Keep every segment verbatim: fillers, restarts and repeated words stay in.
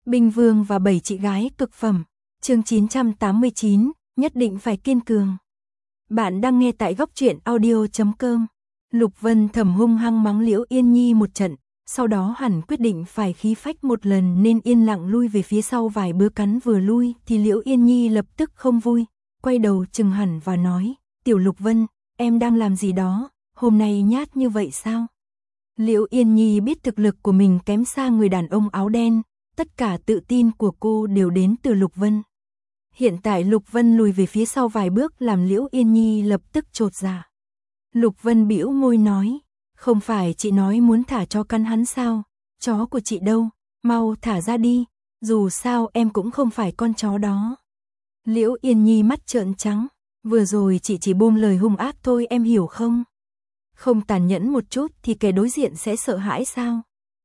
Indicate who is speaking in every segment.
Speaker 1: Binh Vương và bảy chị gái cực phẩm. Chương chín trăm tám mươi chín, nhất định phải kiên cường. Bạn đang nghe tại góc truyện audio chấm com. Lục Vân thầm hung hăng mắng Liễu Yên Nhi một trận, sau đó hẳn quyết định phải khí phách một lần nên yên lặng lui về phía sau vài bước, cắn vừa lui thì Liễu Yên Nhi lập tức không vui, quay đầu chừng hẳn và nói, Tiểu Lục Vân, em đang làm gì đó, hôm nay nhát như vậy sao? Liễu Yên Nhi biết thực lực của mình kém xa người đàn ông áo đen, tất cả tự tin của cô đều đến từ Lục Vân. Hiện tại Lục Vân lùi về phía sau vài bước làm Liễu Yên Nhi lập tức chột dạ. Lục Vân bĩu môi nói, không phải chị nói muốn thả cho căn hắn sao, chó của chị đâu, mau thả ra đi, dù sao em cũng không phải con chó đó. Liễu Yên Nhi mắt trợn trắng, vừa rồi chị chỉ buông lời hung ác thôi, em hiểu không? Không tàn nhẫn một chút thì kẻ đối diện sẽ sợ hãi sao?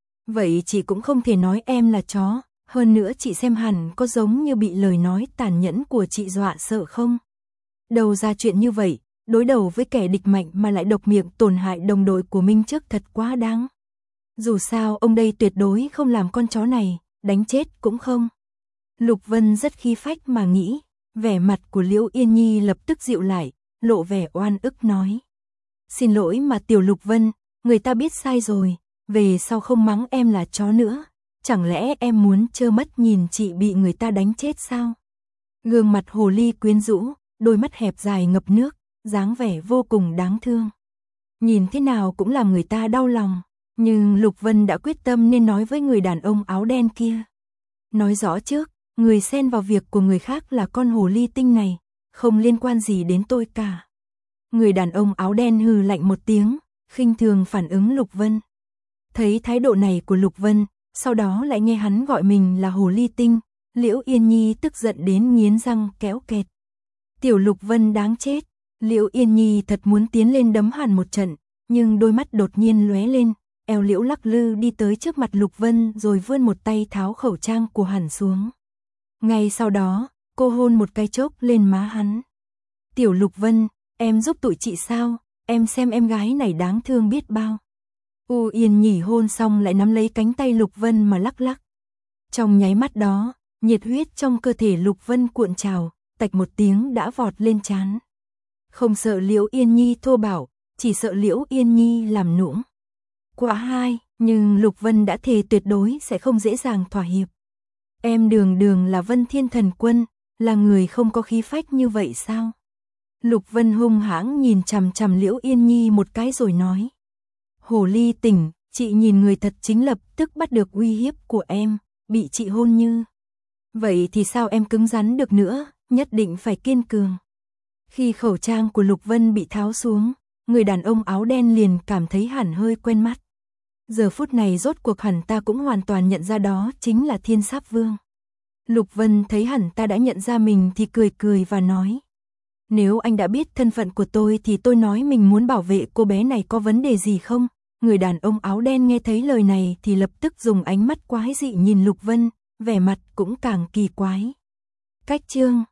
Speaker 1: Vậy chị cũng không thể nói em là chó, hơn nữa chị xem hẳn có giống như bị lời nói tàn nhẫn của chị dọa sợ không? Đầu ra chuyện như vậy, đối đầu với kẻ địch mạnh mà lại độc miệng tổn hại đồng đội của Minh Trước thật quá đáng. Dù sao ông đây tuyệt đối không làm con chó này, đánh chết cũng không. Lục Vân rất khí phách mà nghĩ, vẻ mặt của Liễu Yên Nhi lập tức dịu lại, lộ vẻ oan ức nói. Xin lỗi mà Tiểu Lục Vân, người ta biết sai rồi, về sau không mắng em là chó nữa. Chẳng lẽ em muốn trơ mắt nhìn chị bị người ta đánh chết sao? Gương mặt hồ ly quyến rũ, đôi mắt hẹp dài ngập nước, dáng vẻ vô cùng đáng thương. Nhìn thế nào cũng làm người ta đau lòng, nhưng Lục Vân đã quyết tâm nên nói với người đàn ông áo đen kia. Nói rõ trước, người xen vào việc của người khác là con hồ ly tinh này, không liên quan gì đến tôi cả. Người đàn ông áo đen hừ lạnh một tiếng, khinh thường phản ứng Lục Vân. Thấy thái độ này của Lục Vân, sau đó lại nghe hắn gọi mình là hồ ly tinh, Liễu Yên Nhi tức giận đến nghiến răng kéo kẹt. Tiểu Lục Vân đáng chết, Liễu Yên Nhi thật muốn tiến lên đấm hẳn một trận, nhưng đôi mắt đột nhiên lóe lên, eo Liễu lắc lư đi tới trước mặt Lục Vân rồi vươn một tay tháo khẩu trang của hắn xuống. Ngay sau đó, cô hôn một cái chốc lên má hắn. Tiểu Lục Vân, em giúp tụi chị sao, em xem em gái này đáng thương biết bao. U Yên Nhi hôn xong lại nắm lấy cánh tay Lục Vân mà lắc lắc. Trong nháy mắt đó, nhiệt huyết trong cơ thể Lục Vân cuộn trào, tạch một tiếng đã vọt lên trán. Không sợ Liễu Yên Nhi thô bạo, chỉ sợ Liễu Yên Nhi làm nũng. Quả hai, nhưng Lục Vân đã thề tuyệt đối sẽ không dễ dàng thỏa hiệp. Em đường đường là Vân Thiên Thần Quân, là người không có khí phách như vậy sao? Lục Vân hung hãng nhìn chằm chằm Liễu Yên Nhi một cái rồi nói. Hồ ly tỉnh, chị nhìn người thật chính lập tức bắt được uy hiếp của em, bị chị hôn như. Vậy thì sao em cứng rắn được nữa, nhất định phải kiên cường. Khi khẩu trang của Lục Vân bị tháo xuống, người đàn ông áo đen liền cảm thấy hẳn hơi quen mắt. Giờ phút này rốt cuộc hẳn ta cũng hoàn toàn nhận ra đó chính là Thiên Sáp Vương. Lục Vân thấy hẳn ta đã nhận ra mình thì cười cười và nói. Nếu anh đã biết thân phận của tôi thì tôi nói mình muốn bảo vệ cô bé này có vấn đề gì không? Người đàn ông áo đen nghe thấy lời này thì lập tức dùng ánh mắt quái dị nhìn Lục Vân, vẻ mặt cũng càng kỳ quái. Cách chương